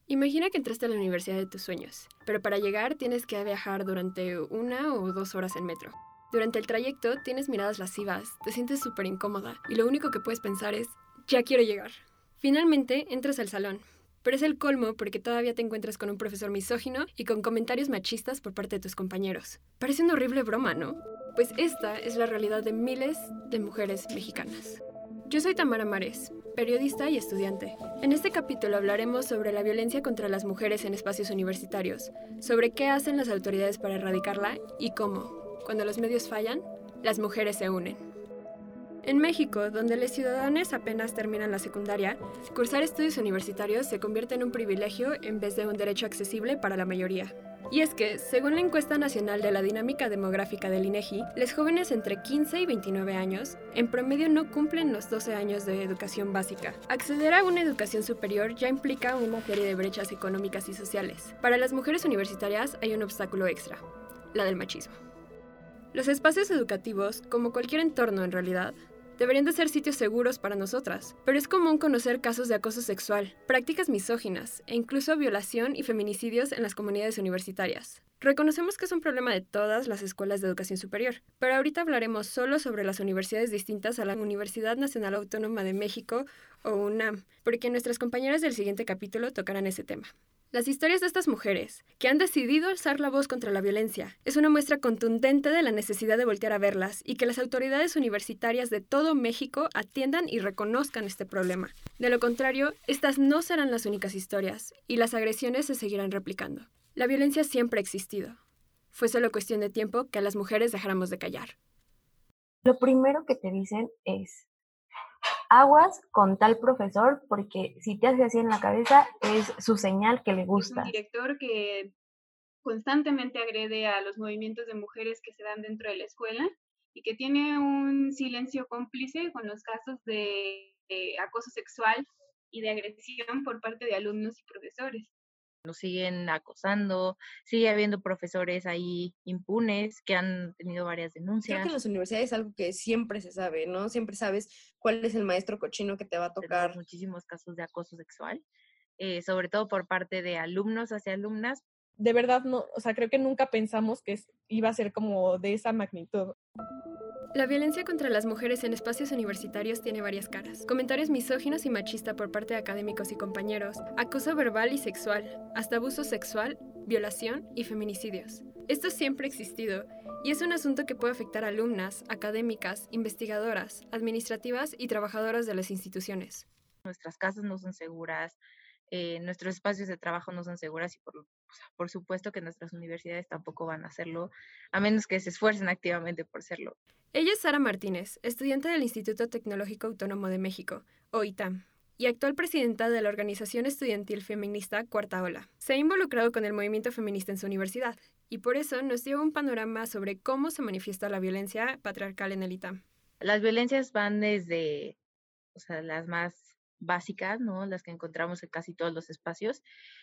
Imagina que entraste a la universidad de tus sueños, pero para llegar tienes que viajar durante 1 o 2 horas en metro. Durante el trayecto tienes miradas lascivas, te sientes súper incómoda y lo único que puedes pensar es, ya quiero llegar. Finalmente entras al salón, pero es el colmo porque todavía te encuentras con un profesor misógino y con comentarios machistas por parte de tus compañeros. Parece una horrible broma, ¿no? Pues esta es la realidad de miles de mujeres mexicanas. Yo soy Tamara Mares, periodista y estudiante. En este capítulo hablaremos sobre la violencia contra las mujeres en espacios universitarios, sobre qué hacen las autoridades para erradicarla y cómo, cuando los medios fallan, las mujeres se unen. En México, donde los ciudadanos apenas terminan la secundaria, cursar estudios universitarios se convierte en un privilegio en vez de un derecho accesible para la mayoría. Y es que, según la encuesta nacional de la dinámica demográfica del INEGI, los jóvenes entre 15 y 29 años, en promedio no cumplen los 12 años de educación básica. Acceder a una educación superior ya implica una serie de brechas económicas y sociales. Para las mujeres universitarias hay un obstáculo extra, la del machismo. Los espacios educativos, como cualquier entorno en realidad, deberían de ser sitios seguros para nosotras, pero es común conocer casos de acoso sexual, prácticas misóginas e incluso violación y feminicidios en las comunidades universitarias. Reconocemos que es un problema de todas las escuelas de educación superior, pero ahorita hablaremos solo sobre las universidades distintas a la Universidad Nacional Autónoma de México o UNAM, porque nuestras compañeras del siguiente capítulo tocarán ese tema. Las historias de estas mujeres, que han decidido alzar la voz contra la violencia, es una muestra contundente de la necesidad de voltear a verlas y que las autoridades universitarias de todo México atiendan y reconozcan este problema. De lo contrario, estas no serán las únicas historias y las agresiones se seguirán replicando. La violencia siempre ha existido. Fue solo cuestión de tiempo que a las mujeres dejáramos de callar. Lo primero que te dicen es, aguas con tal profesor, porque si te hace así en la cabeza es su señal que le gusta. Es un director que constantemente agrede a los movimientos de mujeres que se dan dentro de la escuela y que tiene un silencio cómplice con los casos de acoso sexual y de agresión por parte de alumnos y profesores. Nos siguen acosando, sigue habiendo profesores ahí impunes que han tenido varias denuncias. Creo que en las universidades es algo que siempre se sabe, ¿no? Siempre sabes cuál es el maestro cochino que te va a tocar. Tenemos muchísimos casos de acoso sexual, sobre todo por parte de alumnos hacia alumnas. De verdad, no, o sea, creo que nunca pensamos que iba a ser como de esa magnitud. La violencia contra las mujeres en espacios universitarios tiene varias caras. Comentarios misóginos y machistas por parte de académicos y compañeros, acoso verbal y sexual, hasta abuso sexual, violación y feminicidios. Esto siempre ha existido y es un asunto que puede afectar a alumnas, académicas, investigadoras, administrativas y trabajadoras de las instituciones. Nuestras casas no son seguras, nuestros espacios de trabajo no son seguras y por supuesto que nuestras universidades tampoco van a hacerlo, a menos que se esfuercen activamente por serlo. Ella es Sara Martínez, estudiante del Instituto Tecnológico Autónomo de México, o ITAM, y actual presidenta de la organización estudiantil feminista Cuarta Ola. Se ha involucrado con el movimiento feminista en su universidad, y por eso nos dio un panorama sobre cómo se manifiesta la violencia patriarcal en el ITAM. Las violencias van desde, las más básicas, ¿no? Las que encontramos en casi todos los espacios,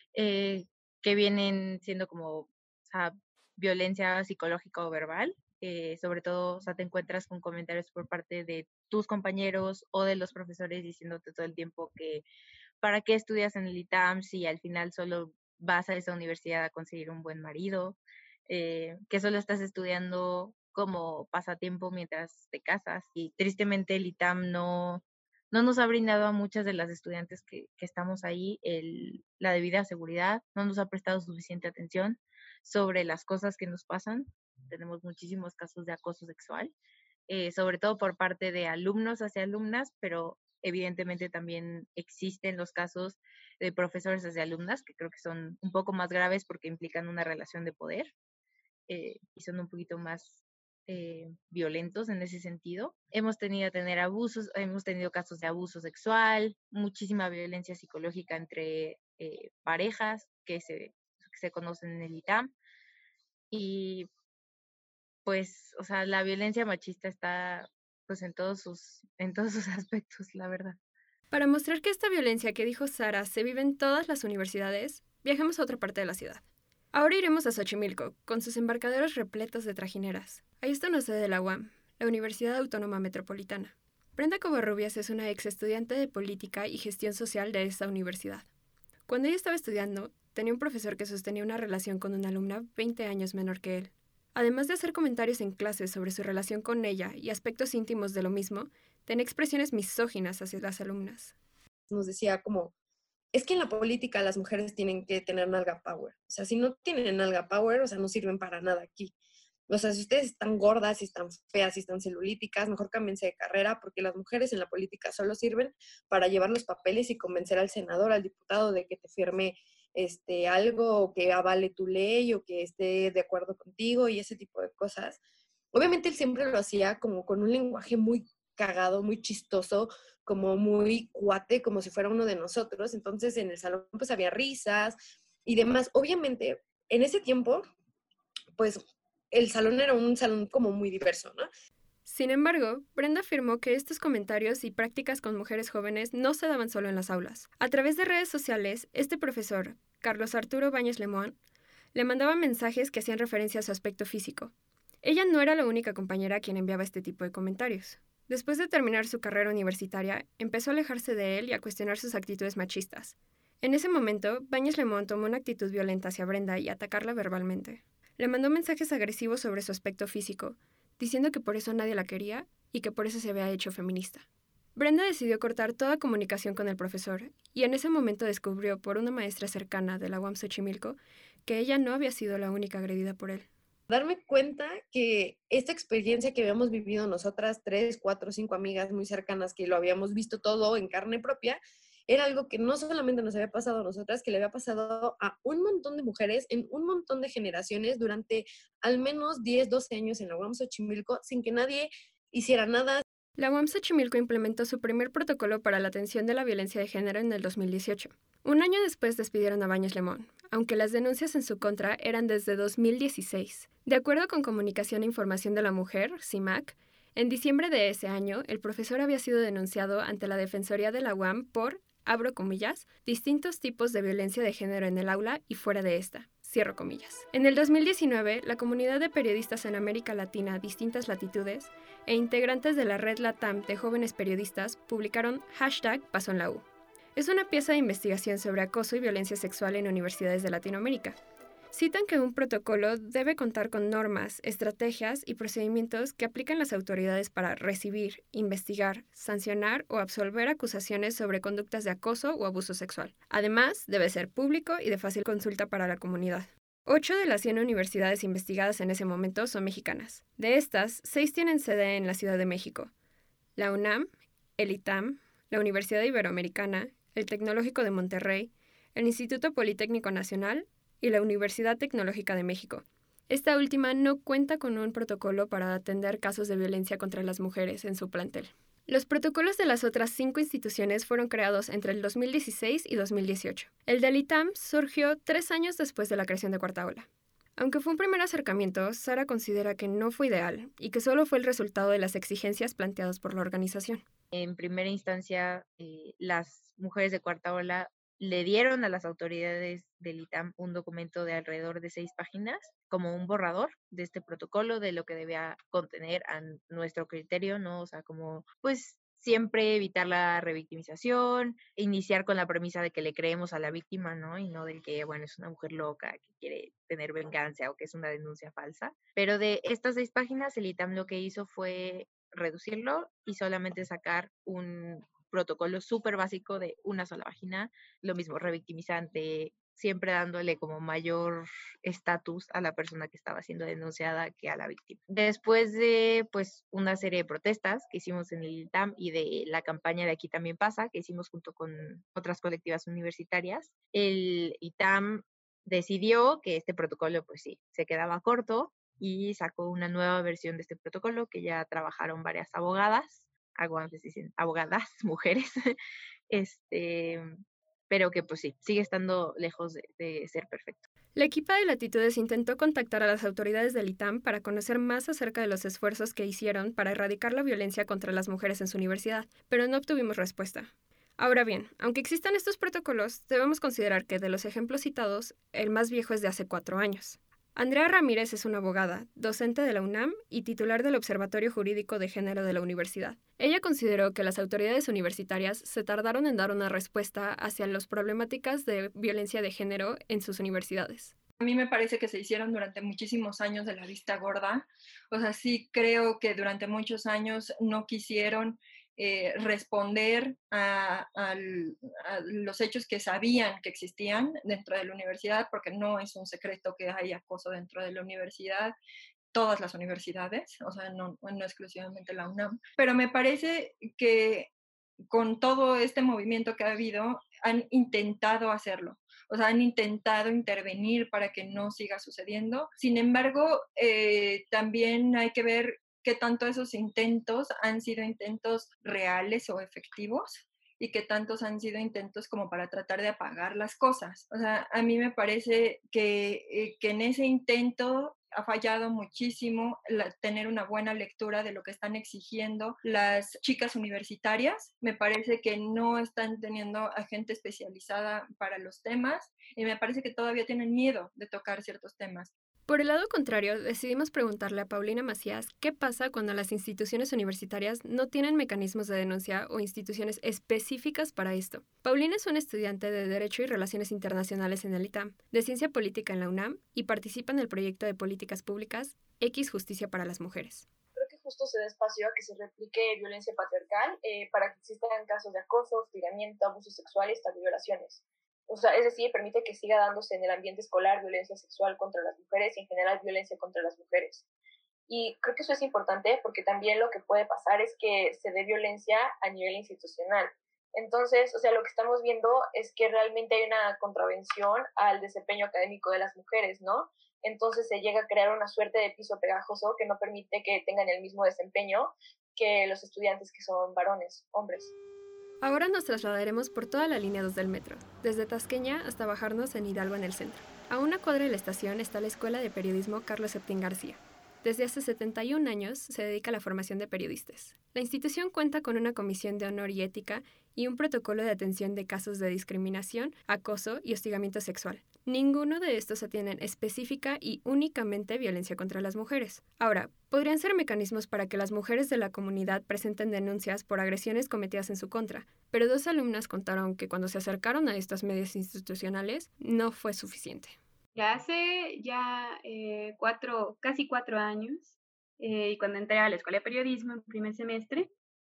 que vienen siendo como violencia psicológica o verbal. Sobre todo, te encuentras con comentarios por parte de tus compañeros o de los profesores diciéndote todo el tiempo que ¿para qué estudias en el ITAM si al final solo vas a esa universidad a conseguir un buen marido? Que solo estás estudiando como pasatiempo mientras te casas. Y tristemente el ITAM no nos ha brindado a muchas de las estudiantes que estamos ahí la debida seguridad, no nos ha prestado suficiente atención sobre las cosas que nos pasan. Tenemos muchísimos casos de acoso sexual, sobre todo por parte de alumnos hacia alumnas, pero evidentemente también existen los casos de profesores hacia alumnas, que creo que son un poco más graves porque implican una relación de poder y son un poquito más violentos en ese sentido. Hemos tenido casos de abuso sexual, muchísima violencia psicológica entre parejas que se conocen en el ITAM. Y pues, la violencia machista está pues en todos sus aspectos, la verdad. Para mostrar que esta violencia que dijo Sara se vive en todas las universidades, viajemos a otra parte de la ciudad. Ahora iremos a Xochimilco, con sus embarcaderos repletos de trajineras. Ahí está una sede de la UAM, la Universidad Autónoma Metropolitana. Brenda Covarrubias es una ex estudiante de Política y Gestión Social de esta universidad. Cuando ella estaba estudiando, tenía un profesor que sostenía una relación con una alumna 20 años menor que él. Además de hacer comentarios en clases sobre su relación con ella y aspectos íntimos de lo mismo, tenía expresiones misóginas hacia las alumnas. Nos decía como, es que en la política las mujeres tienen que tener nalga power. O sea, si no tienen nalga power, o sea, no sirven para nada aquí. O sea, si ustedes están gordas, si están feas, si están celulíticas, mejor cámbiense de carrera, porque las mujeres en la política solo sirven para llevar los papeles y convencer al senador, al diputado de que te firme algo, o que avale tu ley, o que esté de acuerdo contigo y ese tipo de cosas. Obviamente él siempre lo hacía como con un lenguaje muy cagado, muy chistoso, como muy cuate, como si fuera uno de nosotros. Entonces en el salón pues había risas y demás. Obviamente en ese tiempo pues el salón era un salón como muy diverso, ¿no? Sin embargo, Brenda afirmó que estos comentarios y prácticas con mujeres jóvenes no se daban solo en las aulas. A través de redes sociales, este profesor, Carlos Arturo Báñez Lemón, le mandaba mensajes que hacían referencia a su aspecto físico. Ella no era la única compañera a quien enviaba este tipo de comentarios. Después de terminar su carrera universitaria, empezó a alejarse de él y a cuestionar sus actitudes machistas. En ese momento, Báñez Lemón tomó una actitud violenta hacia Brenda y atacarla verbalmente. Le mandó mensajes agresivos sobre su aspecto físico, diciendo que por eso nadie la quería y que por eso se había hecho feminista. Brenda decidió cortar toda comunicación con el profesor y en ese momento descubrió por una maestra cercana de la UAM Xochimilco que ella no había sido la única agredida por él. Darme cuenta que esta experiencia que habíamos vivido nosotras 3, 4, 5 amigas muy cercanas, que lo habíamos visto todo en carne propia, era algo que no solamente nos había pasado a nosotras, que le había pasado a un montón de mujeres en un montón de generaciones durante al menos 10, 12 años en la UAM Xochimilco, sin que nadie hiciera nada. La UAM Xochimilco implementó su primer protocolo para la atención de la violencia de género en el 2018. Un año después despidieron a Báñez Lemón, aunque las denuncias en su contra eran desde 2016. De acuerdo con Comunicación e Información de la Mujer, CIMAC, en diciembre de ese año, el profesor había sido denunciado ante la Defensoría de la UAM por, abro comillas, distintos tipos de violencia de género en el aula y fuera de esta. Cierro comillas. En el 2019, la comunidad de periodistas en América Latina, distintas latitudes, e integrantes de la red LATAM de jóvenes periodistas publicaron #Paso en la U. Es una pieza de investigación sobre acoso y violencia sexual en universidades de Latinoamérica. Citan que un protocolo debe contar con normas, estrategias y procedimientos que aplican las autoridades para recibir, investigar, sancionar o absolver acusaciones sobre conductas de acoso o abuso sexual. Además, debe ser público y de fácil consulta para la comunidad. 8 de las 100 universidades investigadas en ese momento son mexicanas. De estas, 6 tienen sede en la Ciudad de México: la UNAM, el ITAM, la Universidad Iberoamericana, el Tecnológico de Monterrey, el Instituto Politécnico Nacional y la Universidad Tecnológica de México. Esta última no cuenta con un protocolo para atender casos de violencia contra las mujeres en su plantel. Los protocolos de las otras 5 instituciones fueron creados entre el 2016 y 2018. El del ITAM surgió 3 años después de la creación de Cuarta Ola. Aunque fue un primer acercamiento, Sara considera que no fue ideal y que solo fue el resultado de las exigencias planteadas por la organización. En primera instancia, las mujeres de Cuarta Ola le dieron a las autoridades del ITAM un documento de alrededor de 6 páginas, como un borrador de este protocolo, de lo que debía contener a nuestro criterio, ¿no? O sea, como, pues, siempre evitar la revictimización, iniciar con la premisa de que le creemos a la víctima, ¿no? Y no del que, bueno, es una mujer loca que quiere tener venganza o que es una denuncia falsa. Pero de estas 6 páginas, el ITAM lo que hizo fue reducirlo y solamente sacar un protocolo súper básico de una sola página, lo mismo, revictimizante, siempre dándole como mayor estatus a la persona que estaba siendo denunciada que a la víctima. Después de pues una serie de protestas que hicimos en el ITAM y de la campaña de Aquí También Pasa, que hicimos junto con otras colectivas universitarias, el ITAM decidió que este protocolo pues sí, se quedaba corto y sacó una nueva versión de este protocolo que ya trabajaron varias abogadas, hago énfasis en abogadas, mujeres, pero que pues sí, sigue estando lejos de ser perfecto. La equipa de Latitudes intentó contactar a las autoridades del ITAM para conocer más acerca de los esfuerzos que hicieron para erradicar la violencia contra las mujeres en su universidad, pero no obtuvimos respuesta. Ahora bien, aunque existan estos protocolos, debemos considerar que de los ejemplos citados, el más viejo es de hace 4 años. Andrea Ramírez es una abogada, docente de la UNAM y titular del Observatorio Jurídico de Género de la universidad. Ella consideró que las autoridades universitarias se tardaron en dar una respuesta hacia las problemáticas de violencia de género en sus universidades. A mí me parece que se hicieron durante muchísimos años de la vista gorda. O sea, sí creo que durante muchos años no quisieron responder a los hechos que sabían que existían dentro de la universidad, porque no es un secreto que hay acoso dentro de la universidad, todas las universidades, o sea, no exclusivamente la UNAM. Pero me parece que con todo este movimiento que ha habido, han intentado hacerlo. O sea, han intentado intervenir para que no siga sucediendo. Sin embargo, también hay que ver qué tanto esos intentos han sido intentos reales o efectivos y qué tantos han sido intentos como para tratar de apagar las cosas. O sea, a mí me parece que en ese intento ha fallado muchísimo tener una buena lectura de lo que están exigiendo las chicas universitarias. Me parece que no están teniendo a gente especializada para los temas y me parece que todavía tienen miedo de tocar ciertos temas. Por el lado contrario, decidimos preguntarle a Paulina Macías qué pasa cuando las instituciones universitarias no tienen mecanismos de denuncia o instituciones específicas para esto. Paulina es una estudiante de Derecho y Relaciones Internacionales en el ITAM, de Ciencia Política en la UNAM y participa en el proyecto de políticas públicas X Justicia para las Mujeres. Creo que justo se da espacio a que se replique violencia patriarcal para que existan casos de acoso, hostigamiento, abusos sexuales, hasta violaciones. O sea, es decir, permite que siga dándose en el ambiente escolar violencia sexual contra las mujeres y en general violencia contra las mujeres. Y creo que eso es importante porque también lo que puede pasar es que se dé violencia a nivel institucional. Entonces, o sea, lo que estamos viendo es que realmente hay una contravención al desempeño académico de las mujeres, ¿no? Entonces se llega a crear una suerte de piso pegajoso que no permite que tengan el mismo desempeño que los estudiantes que son varones, hombres. Ahora nos trasladaremos por toda la línea 2 del metro, desde Tasqueña hasta bajarnos en Hidalgo en el centro. A una cuadra de la estación está la Escuela de Periodismo Carlos Septín García. Desde hace 71 años se dedica a la formación de periodistas. La institución cuenta con una comisión de honor y ética y un protocolo de atención de casos de discriminación, acoso y hostigamiento sexual. Ninguno de estos atienden específica y únicamente violencia contra las mujeres. Ahora, podrían ser mecanismos para que las mujeres de la comunidad presenten denuncias por agresiones cometidas en su contra, pero 2 alumnas contaron que cuando se acercaron a estos medios institucionales no fue suficiente. Ya hace casi 4 años, y cuando entré a la Escuela de Periodismo en primer semestre,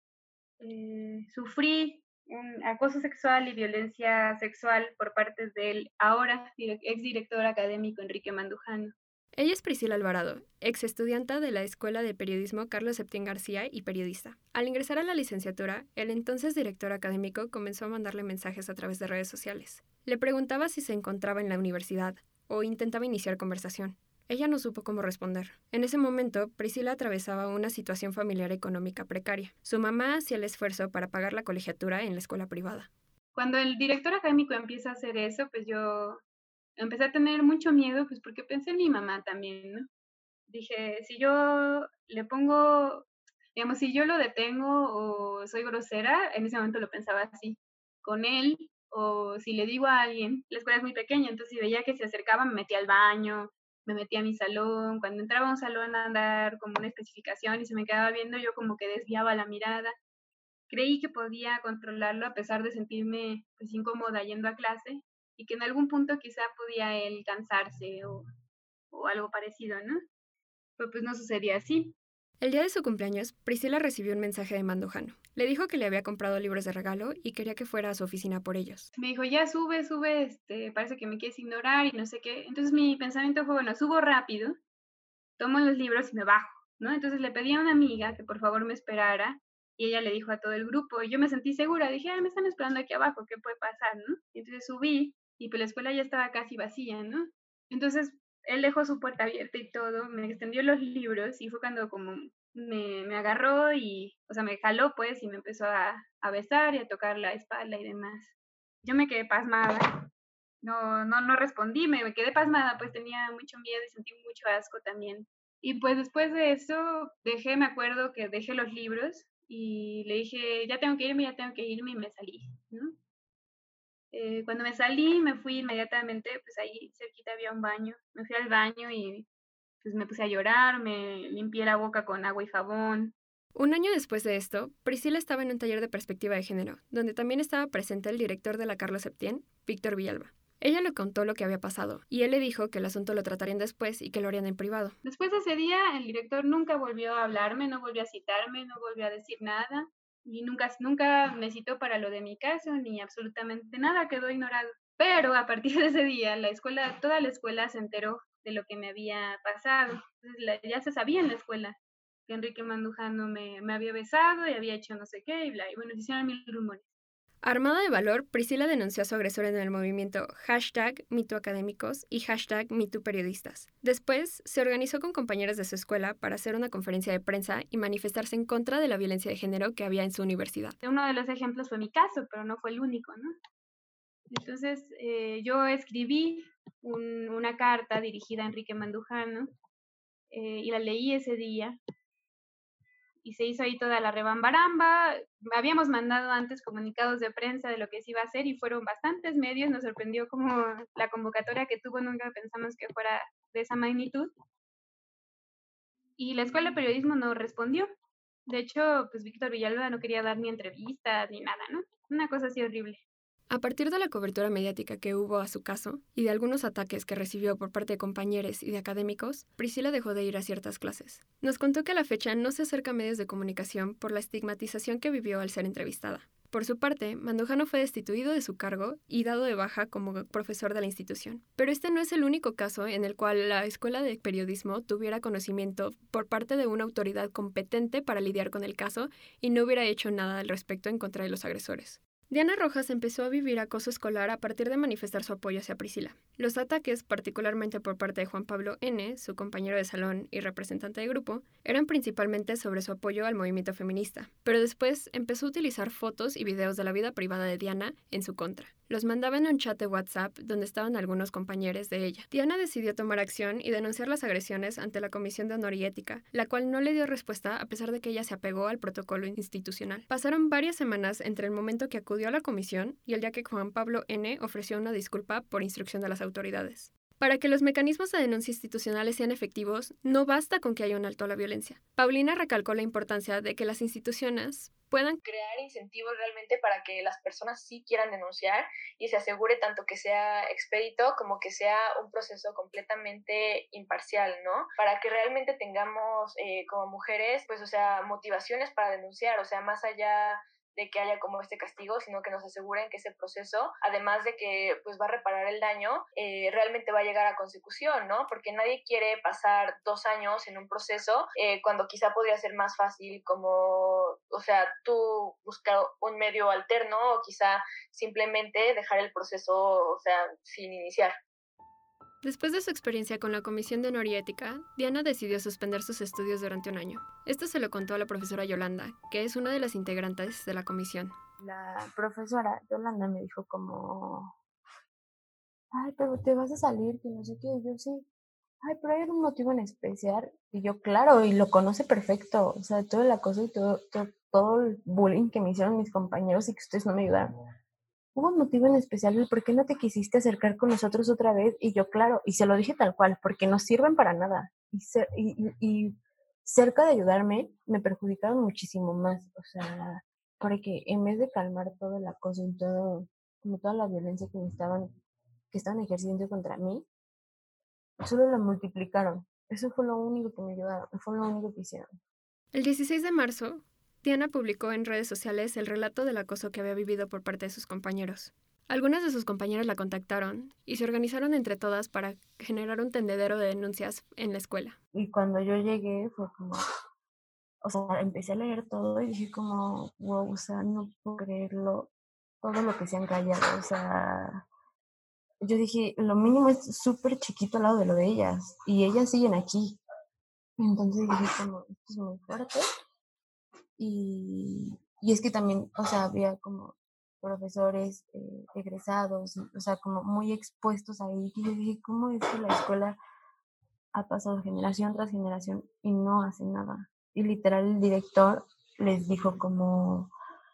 sufrí un acoso sexual y violencia sexual por parte del ahora exdirector académico Enrique Mandujano. Ella es Priscila Alvarado, ex estudianta de la Escuela de Periodismo Carlos Septín García y periodista. Al ingresar a la licenciatura, el entonces director académico comenzó a mandarle mensajes a través de redes sociales. Le preguntaba si se encontraba en la universidad o intentaba iniciar conversación. Ella no supo cómo responder. En ese momento, Priscila atravesaba una situación familiar económica precaria. Su mamá hacía el esfuerzo para pagar la colegiatura en la escuela privada. Cuando el director académico empieza a hacer eso, pues yo empecé a tener mucho miedo, pues porque pensé en mi mamá también, ¿no? Dije, si yo le pongo, digamos, si yo lo detengo o soy grosera, en ese momento lo pensaba así, con él, o si le digo a alguien, la escuela es muy pequeña, entonces si veía que se acercaba, me metía al baño, me metía a mi salón, cuando entraba a un salón a dar como una especificación y se me quedaba viendo, yo como que desviaba la mirada. Creí que podía controlarlo a pesar de sentirme pues incómoda yendo a clase y que en algún punto quizá podía él cansarse o algo parecido, ¿no? Pero pues no sucedía así. El día de su cumpleaños, Priscila recibió un mensaje de Mandujano. Le dijo que le había comprado libros de regalo y quería que fuera a su oficina por ellos. Me dijo, ya sube, parece que me quieres ignorar y no sé qué. Entonces mi pensamiento fue, bueno, subo rápido, tomo los libros y me bajo, ¿no? Entonces le pedí a una amiga que por favor me esperara y ella le dijo a todo el grupo y yo me sentí segura, dije, me están esperando aquí abajo, ¿qué puede pasar, no? Y entonces subí y pues la escuela ya estaba casi vacía, ¿no? Entonces él dejó su puerta abierta y todo, me extendió los libros y fue cuando como me agarró y, o sea, me jaló pues y me empezó a besar y a tocar la espalda y demás. Yo me quedé pasmada, no respondí, me quedé pasmada, pues tenía mucho miedo y sentí mucho asco también. Y pues después de eso me acuerdo que dejé los libros y le dije, ya tengo que irme y me salí, ¿no? Cuando me salí, me fui inmediatamente, pues ahí cerquita había un baño. Me fui al baño y pues me puse a llorar, me limpié la boca con agua y jabón. Un año después de esto, Priscila estaba en un taller de perspectiva de género, donde también estaba presente el director de la Carlos Septién, Víctor Villalba. Ella le contó lo que había pasado, y él le dijo que el asunto lo tratarían después y que lo harían en privado. Después de ese día, el director nunca volvió a hablarme, no volvió a citarme, no volvió a decir nada, y nunca me citó para lo de mi caso, ni absolutamente nada, quedó ignorado. Pero a partir de ese día, toda la escuela se enteró de lo que me había pasado. Entonces, ya se sabía en la escuela que Enrique Mandujano me había besado y había hecho no sé qué, y bla, y bueno, se hicieron mil rumores. Armada de valor, Priscila denunció a su agresor en el movimiento #MeTooAcadémicos y #MeTooPeriodistas. Después, se organizó con compañeras de su escuela para hacer una conferencia de prensa y manifestarse en contra de la violencia de género que había en su universidad. Uno de los ejemplos fue mi caso, pero no fue el único, ¿no? Entonces, yo escribí una carta dirigida a Enrique Mandujano y la leí ese día. Y se hizo ahí toda la rebambaramba. Habíamos mandado antes comunicados de prensa de lo que se iba a hacer y fueron bastantes medios. Nos sorprendió como la convocatoria que tuvo, nunca pensamos que fuera de esa magnitud. Y la Escuela de Periodismo no respondió. De hecho, pues Víctor Villalba no quería dar ni entrevistas ni nada, ¿no? Una cosa así horrible. A partir de la cobertura mediática que hubo a su caso y de algunos ataques que recibió por parte de compañeros y de académicos, Priscila dejó de ir a ciertas clases. Nos contó que a la fecha no se acerca a medios de comunicación por la estigmatización que vivió al ser entrevistada. Por su parte, Mandujano fue destituido de su cargo y dado de baja como profesor de la institución. Pero este no es el único caso en el cual la Escuela de Periodismo tuviera conocimiento por parte de una autoridad competente para lidiar con el caso y no hubiera hecho nada al respecto en contra de los agresores. Diana Rojas empezó a vivir acoso escolar a partir de manifestar su apoyo hacia Priscila. Los ataques, particularmente por parte de Juan Pablo N., su compañero de salón y representante de grupo, eran principalmente sobre su apoyo al movimiento feminista, pero después empezó a utilizar fotos y videos de la vida privada de Diana en su contra. Los mandaba en un chat de WhatsApp donde estaban algunos compañeros de ella. Diana decidió tomar acción y denunciar las agresiones ante la Comisión de Honor y Ética, la cual no le dio respuesta a pesar de que ella se apegó al protocolo institucional. Pasaron varias semanas entre el momento que acudió a la comisión y el día que Juan Pablo N. ofreció una disculpa por instrucción de las autoridades. Para que los mecanismos de denuncia institucionales sean efectivos, no basta con que haya un alto a la violencia. Paulina recalcó la importancia de que las instituciones puedan crear incentivos realmente para que las personas sí quieran denunciar y se asegure tanto que sea expedito como que sea un proceso completamente imparcial, ¿no? Para que realmente tengamos como mujeres, pues, o sea, motivaciones para denunciar, o sea, más allá de que haya como este castigo, sino que nos aseguren que ese proceso, además de que pues va a reparar el daño, realmente va a llegar a consecución, ¿no? Porque nadie quiere pasar 2 años en un proceso cuando quizá podría ser más fácil como, o sea, tú buscar un medio alterno o quizá simplemente dejar el proceso, o sea, sin iniciar. Después de su experiencia con la Comisión de Honor y Ética, Diana decidió suspender sus estudios durante un año. Esto se lo contó a la profesora Yolanda, que es una de las integrantes de la comisión. La profesora Yolanda me dijo como, ay, pero te vas a salir, que no sé qué, y yo sí. Ay, pero hay un motivo en especial. Y yo, claro, y lo conoce perfecto. O sea, todo el acoso y todo el bullying que me hicieron mis compañeros y que ustedes no me ayudaron. Hubo un motivo en especial, ¿por qué no te quisiste acercar con nosotros otra vez? Y yo, claro, y se lo dije tal cual, porque no sirven para nada. Y cerca de ayudarme, me perjudicaron muchísimo más. O sea, porque en vez de calmar todo el acoso y todo, como toda la violencia que estaban ejerciendo contra mí, solo la multiplicaron. Eso fue lo único que me ayudaron, fue lo único que hicieron. El 16 de marzo, Diana publicó en redes sociales el relato del acoso que había vivido por parte de sus compañeros. Algunas de sus compañeras la contactaron y se organizaron entre todas para generar un tendedero de denuncias en la escuela. Y cuando yo llegué fue como, o sea, empecé a leer todo y dije como, wow, o sea, no puedo creerlo, todo lo que se han callado, o sea, yo dije, lo mínimo es súper chiquito al lado de lo de ellas y ellas siguen aquí. Entonces dije como, esto es muy fuerte. Y es que también, o sea, había como profesores egresados, o sea, como muy expuestos ahí. Y yo dije, ¿cómo es que la escuela ha pasado generación tras generación y no hace nada? Y literal el director les dijo como,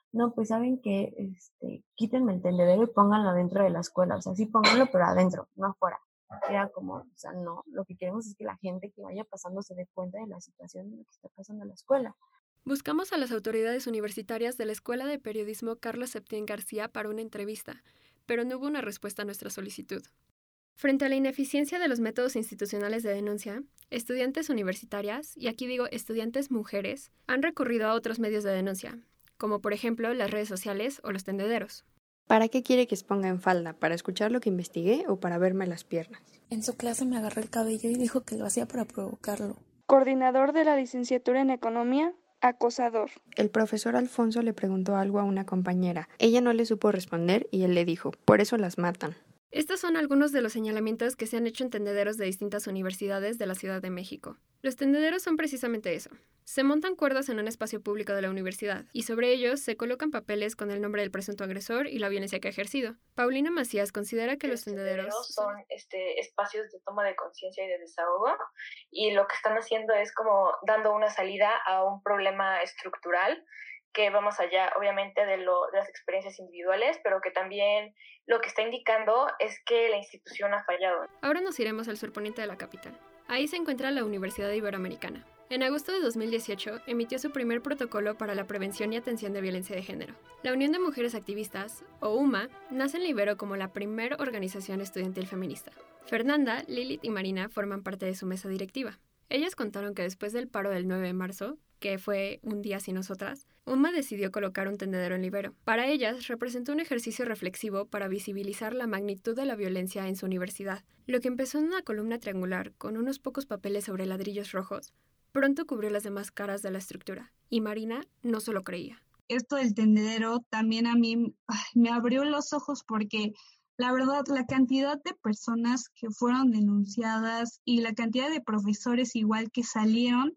no, pues saben que quítenme el tendedero y pónganlo dentro de la escuela, o sea, sí pónganlo, pero adentro, no afuera. Era como, o sea, no, lo que queremos es que la gente que vaya pasando se dé cuenta de la situación de lo que está pasando en la escuela. Buscamos a las autoridades universitarias de la Escuela de Periodismo Carlos Septién García para una entrevista, pero no hubo una respuesta a nuestra solicitud. Frente a la ineficiencia de los métodos institucionales de denuncia, estudiantes universitarias, y aquí digo estudiantes mujeres, han recurrido a otros medios de denuncia, como por ejemplo las redes sociales o los tendederos. ¿Para qué quiere que se ponga en falda? ¿Para escuchar lo que investigué o para verme las piernas? En su clase me agarró el cabello y dijo que lo hacía para provocarlo. Coordinador de la licenciatura en Economía, acosador. El profesor Alfonso le preguntó algo a una compañera. Ella no le supo responder y él le dijo, por eso las matan. Estos son algunos de los señalamientos que se han hecho en tendederos de distintas universidades de la Ciudad de México. Los tendederos son precisamente eso. Se montan cuerdas en un espacio público de la universidad y sobre ellos se colocan papeles con el nombre del presunto agresor y la violencia que ha ejercido. Paulina Macías considera que los tendederos son espacios de toma de conciencia y de desahogo, y lo que están haciendo es como dando una salida a un problema estructural que va más allá, obviamente, de las experiencias individuales, pero que también lo que está indicando es que la institución ha fallado. Ahora nos iremos al surponiente de la capital. Ahí se encuentra la Universidad Iberoamericana. En agosto de 2018 emitió su primer protocolo para la prevención y atención de violencia de género. La Unión de Mujeres Activistas, o UMA, nace en la Ibero como la primera organización estudiantil feminista. Fernanda, Lilith y Marina forman parte de su mesa directiva. Ellas contaron que después del paro del 9 de marzo, que fue un día sin nosotras, UMA decidió colocar un tendedero en la Ibero. Para ellas, representó un ejercicio reflexivo para visibilizar la magnitud de la violencia en su universidad. Lo que empezó en una columna triangular con unos pocos papeles sobre ladrillos rojos, pronto cubrió las demás caras de la estructura, y Marina no se lo creía. Esto del tendedero también a mí me abrió los ojos porque la verdad la cantidad de personas que fueron denunciadas y la cantidad de profesores igual que salieron,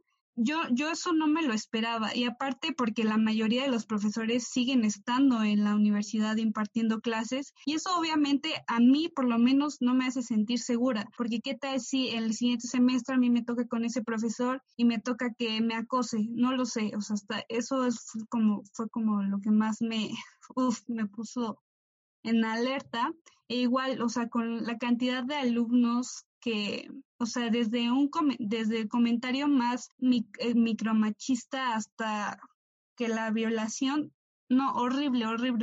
yo eso no me lo esperaba, y aparte porque la mayoría de los profesores siguen estando en la universidad impartiendo clases, y eso obviamente a mí por lo menos no me hace sentir segura, porque qué tal si el siguiente semestre a mí me toca con ese profesor y me toca que me acose, no lo sé, o sea, hasta eso fue como lo que más me puso en alerta. E igual, o sea, con la cantidad de alumnos que, o sea, desde el comentario más micromachista hasta que la violación, no, horrible.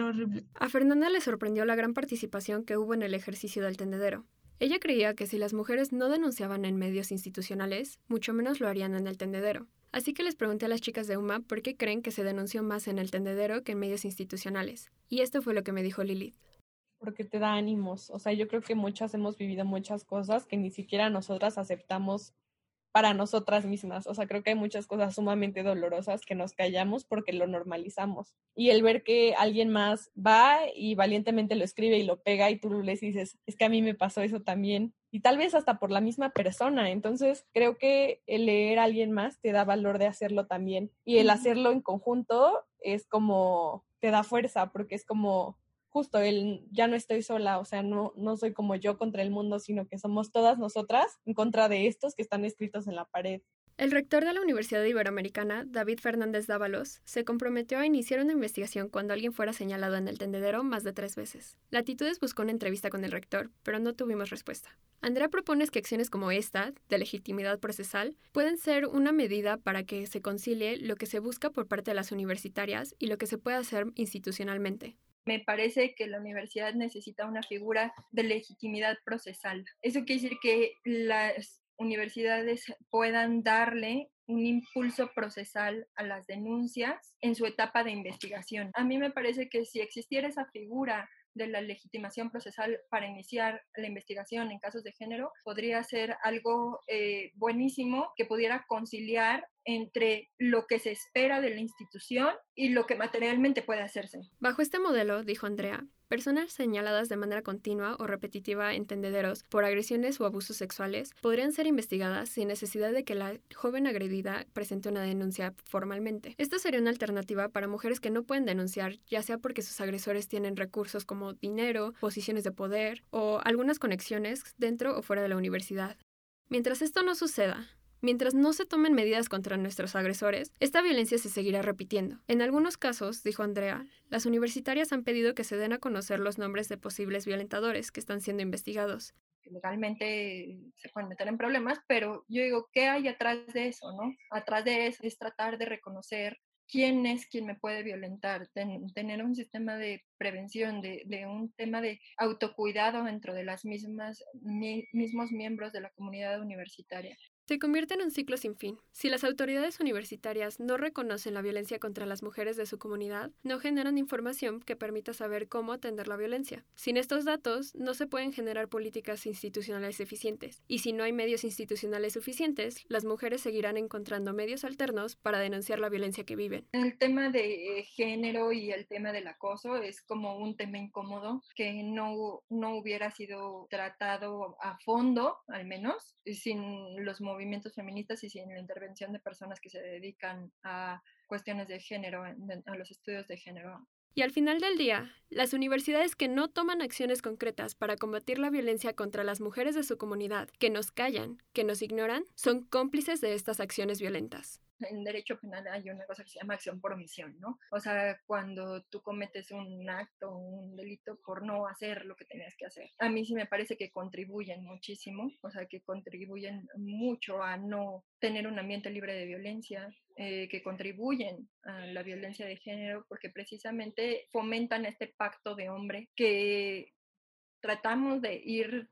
A Fernanda le sorprendió la gran participación que hubo en el ejercicio del tendedero. Ella creía que si las mujeres no denunciaban en medios institucionales, mucho menos lo harían en el tendedero. Así que les pregunté a las chicas de UMA por qué creen que se denunció más en el tendedero que en medios institucionales. Y esto fue lo que me dijo Lilith. Porque te da ánimos. O sea, yo creo que muchas hemos vivido muchas cosas que ni siquiera nosotras aceptamos para nosotras mismas. O sea, creo que hay muchas cosas sumamente dolorosas que nos callamos porque lo normalizamos. Y el ver que alguien más va y valientemente lo escribe y lo pega y tú lo lees y dices, es que a mí me pasó eso también. Y tal vez hasta por la misma persona. Entonces, creo que el leer a alguien más te da valor de hacerlo también. Y el hacerlo en conjunto es como, te da fuerza porque es como justo ya no estoy sola, o sea, no soy como yo contra el mundo, sino que somos todas nosotras en contra de estos que están escritos en la pared. El rector de la Universidad Iberoamericana, David Fernández Dávalos, se comprometió a iniciar una investigación cuando alguien fuera señalado en el tendedero más de 3 veces. Latitudes buscó una entrevista con el rector, pero no tuvimos respuesta. Andrea propone que acciones como esta, de legitimidad procesal, pueden ser una medida para que se concilie lo que se busca por parte de las universitarias y lo que se puede hacer institucionalmente. Me parece que la universidad necesita una figura de legitimidad procesal. Eso quiere decir que las universidades puedan darle un impulso procesal a las denuncias en su etapa de investigación. A mí me parece que si existiera esa figura de la legitimación procesal para iniciar la investigación en casos de género, podría ser algo buenísimo que pudiera conciliar entre lo que se espera de la institución y lo que materialmente puede hacerse. Bajo este modelo, dijo Andrea, personas señaladas de manera continua o repetitiva en tendederos por agresiones o abusos sexuales podrían ser investigadas sin necesidad de que la joven agredida presente una denuncia formalmente. Esta sería una alternativa para mujeres que no pueden denunciar, ya sea porque sus agresores tienen recursos como dinero, posiciones de poder o algunas conexiones dentro o fuera de la universidad. Mientras esto no suceda, Mientras no se tomen medidas contra nuestros agresores, esta violencia se seguirá repitiendo. En algunos casos, dijo Andrea, las universitarias han pedido que se den a conocer los nombres de posibles violentadores que están siendo investigados. Legalmente se pueden meter en problemas, pero yo digo, ¿qué hay atrás de eso, no? Atrás de eso es tratar de reconocer quién es quien me puede violentar, tener un sistema de prevención, de un tema de autocuidado dentro de las mismos miembros de la comunidad universitaria. Se convierte en un ciclo sin fin. Si las autoridades universitarias no reconocen la violencia contra las mujeres de su comunidad, no generan información que permita saber cómo atender la violencia. Sin estos datos, no se pueden generar políticas institucionales eficientes. Y si no hay medios institucionales suficientes, las mujeres seguirán encontrando medios alternos para denunciar la violencia que viven. El tema de género y el tema del acoso es como un tema incómodo que no hubiera sido tratado a fondo, al menos, sin los movimientos feministas y sin la intervención de personas que se dedican a cuestiones de género, a los estudios de género. Y al final del día, las universidades que no toman acciones concretas para combatir la violencia contra las mujeres de su comunidad, que nos callan, que nos ignoran, son cómplices de estas acciones violentas. En derecho penal hay una cosa que se llama acción por omisión, ¿no? O sea, cuando tú cometes un acto, un delito por no hacer lo que tenías que hacer. A mí sí me parece que contribuyen muchísimo, o sea, que contribuyen mucho a no tener un ambiente libre de violencia, que contribuyen a la violencia de género, porque precisamente fomentan este pacto de hombre que tratamos de ir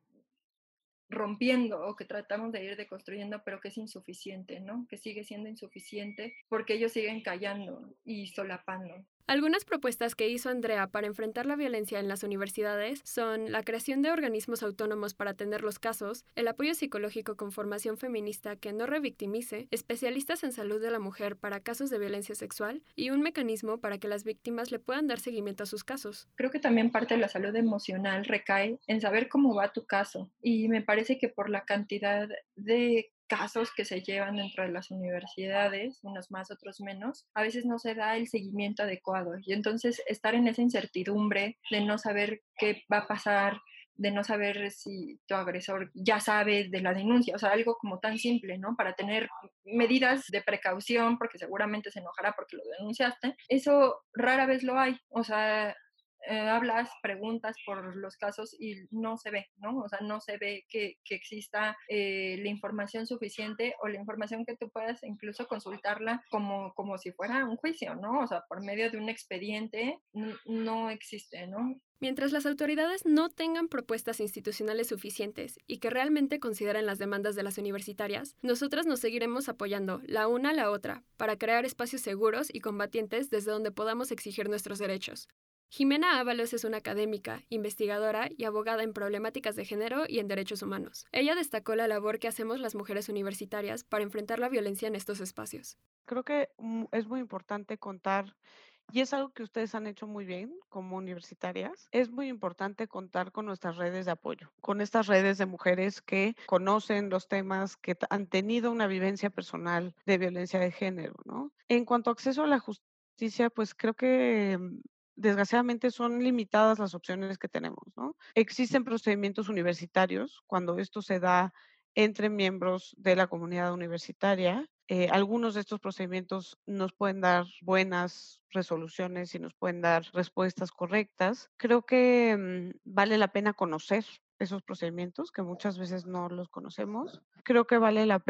rompiendo o que tratamos de ir deconstruyendo, pero que es insuficiente, ¿no? Que sigue siendo insuficiente porque ellos siguen callando y solapando. Algunas propuestas que hizo Andrea para enfrentar la violencia en las universidades son la creación de organismos autónomos para atender los casos, el apoyo psicológico con formación feminista que no revictimice, especialistas en salud de la mujer para casos de violencia sexual y un mecanismo para que las víctimas le puedan dar seguimiento a sus casos. Creo que también parte de la salud emocional recae en saber cómo va tu caso, y me parece que por la cantidad de casos que se llevan dentro de las universidades, unos más, otros menos, a veces no se da el seguimiento adecuado, y entonces estar en esa incertidumbre de no saber qué va a pasar, de no saber si tu agresor ya sabe de la denuncia, o sea, algo como tan simple, ¿no? Para tener medidas de precaución, porque seguramente se enojará porque lo denunciaste, eso rara vez lo hay, o sea, hablas, preguntas por los casos y no se ve, ¿no? O sea, no se ve que exista la información suficiente o la información que tú puedas incluso consultarla como si fuera un juicio, ¿no? O sea, por medio de un expediente no existe, ¿no? Mientras las autoridades no tengan propuestas institucionales suficientes y que realmente consideren las demandas de las universitarias, nosotras nos seguiremos apoyando la una a la otra para crear espacios seguros y combatientes desde donde podamos exigir nuestros derechos. Jimena Ábalos es una académica, investigadora y abogada en problemáticas de género y en derechos humanos. Ella destacó la labor que hacemos las mujeres universitarias para enfrentar la violencia en estos espacios. Creo que es muy importante contar, y es algo que ustedes han hecho muy bien como universitarias, es muy importante contar con nuestras redes de apoyo, con estas redes de mujeres que conocen los temas, que han tenido una vivencia personal de violencia de género, ¿no? En cuanto a acceso a la justicia, pues creo que desgraciadamente son limitadas las opciones que tenemos, ¿no? Existen procedimientos universitarios cuando esto se da entre miembros de la comunidad universitaria. Algunos de estos procedimientos nos pueden dar buenas resoluciones y nos pueden dar respuestas correctas. Creo que vale la pena conocer esos procedimientos, que muchas veces no los conocemos. Creo que vale la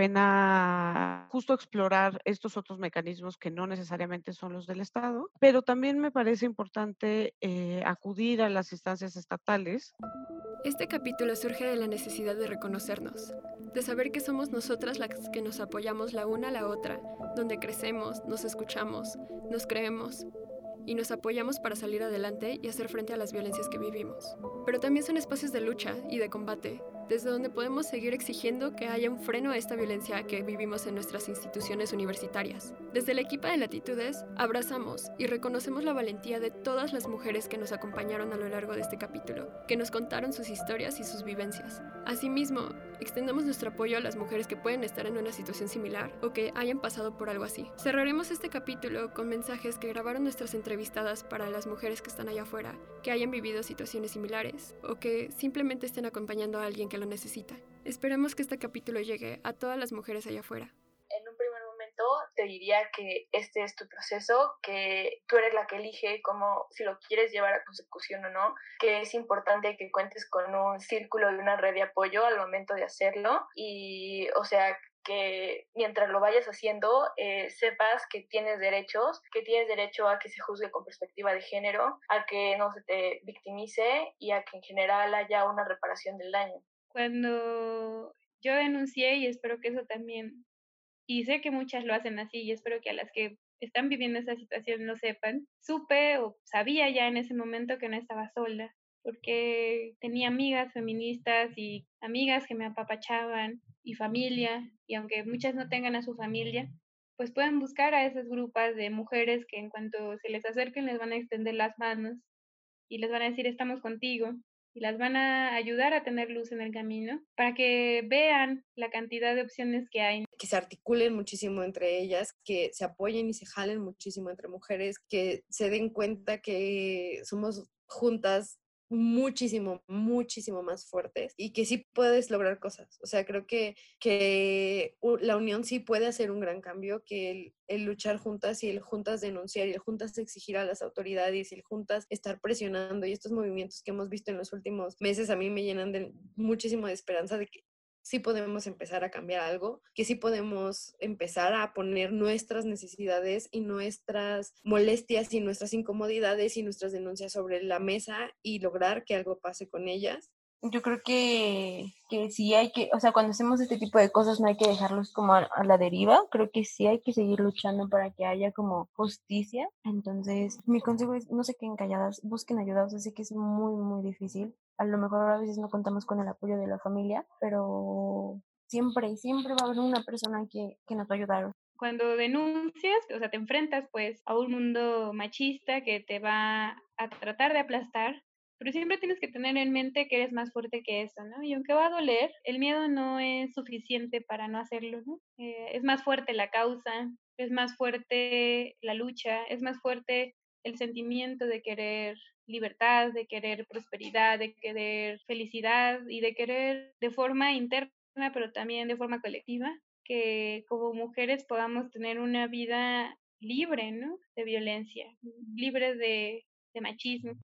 pena justo explorar estos otros mecanismos que no necesariamente son los del Estado, pero también me parece importante acudir a las instancias estatales. Este capítulo surge de la necesidad de reconocernos, de saber que somos nosotras las que nos apoyamos la una a la otra, donde crecemos, nos escuchamos, nos creemos y nos apoyamos para salir adelante y hacer frente a las violencias que vivimos. Pero también son espacios de lucha y de combate, desde donde podemos seguir exigiendo que haya un freno a esta violencia que vivimos en nuestras instituciones universitarias. Desde el equipo de Latitudes, abrazamos y reconocemos la valentía de todas las mujeres que nos acompañaron a lo largo de este capítulo, que nos contaron sus historias y sus vivencias. Asimismo, Extendamos nuestro apoyo a las mujeres que pueden estar en una situación similar o que hayan pasado por algo así. Cerraremos este capítulo con mensajes que grabaron nuestras entrevistadas para las mujeres que están allá afuera, que hayan vivido situaciones similares o que simplemente estén acompañando a alguien que lo necesita. Esperemos que este capítulo llegue a todas las mujeres allá afuera. En un primer momento te diría que este es tu proceso, que tú eres la que elige cómo, si lo quieres llevar a consecución o no, que es importante que cuentes con un círculo y una red de apoyo al momento de hacerlo y, o sea, que mientras lo vayas haciendo sepas que tienes derecho a que se juzgue con perspectiva de género, a que no se te victimice y a que en general haya una reparación del daño. Cuando yo denuncié, y espero que eso también, y sé que muchas lo hacen así, y espero que a las que están viviendo esa situación lo sepan, supe o sabía ya en ese momento que no estaba sola, porque tenía amigas feministas y amigas que me apapachaban y familia, y aunque muchas no tengan a su familia, pues pueden buscar a esas grupos de mujeres que en cuanto se les acerquen les van a extender las manos y les van a decir estamos contigo y las van a ayudar a tener luz en el camino para que vean la cantidad de opciones que hay. Que se articulen muchísimo entre ellas, que se apoyen y se jalen muchísimo entre mujeres, que se den cuenta que somos juntas muchísimo más fuertes y que sí puedes lograr cosas. O sea, creo que la unión sí puede hacer un gran cambio, que el luchar juntas y el juntas denunciar y el juntas exigir a las autoridades y el juntas estar presionando y estos movimientos que hemos visto en los últimos meses a mí me llenan de muchísimo de esperanza de que sí podemos empezar a cambiar algo, que sí podemos empezar a poner nuestras necesidades y nuestras molestias y nuestras incomodidades y nuestras denuncias sobre la mesa y lograr que algo pase con ellas. Yo creo que sí hay que, o sea, cuando hacemos este tipo de cosas no hay que dejarlos como a la deriva, creo que sí hay que seguir luchando para que haya como justicia. Entonces, mi consejo es no se queden calladas, busquen ayuda, o sea, sé que es muy difícil, a lo mejor a veces no contamos con el apoyo de la familia, pero siempre va a haber una persona que nos va a ayudar. Cuando denuncias, o sea, te enfrentas pues a un mundo machista que te va a tratar de aplastar, pero siempre tienes que tener en mente que eres más fuerte que eso, ¿no? Y aunque va a doler, el miedo no es suficiente para no hacerlo, ¿no? Es más fuerte la causa, es más fuerte la lucha, es más fuerte el sentimiento de querer libertad, de querer prosperidad, de querer felicidad y de querer de forma interna, pero también de forma colectiva, que como mujeres podamos tener una vida libre, ¿no? De violencia, libre de machismo.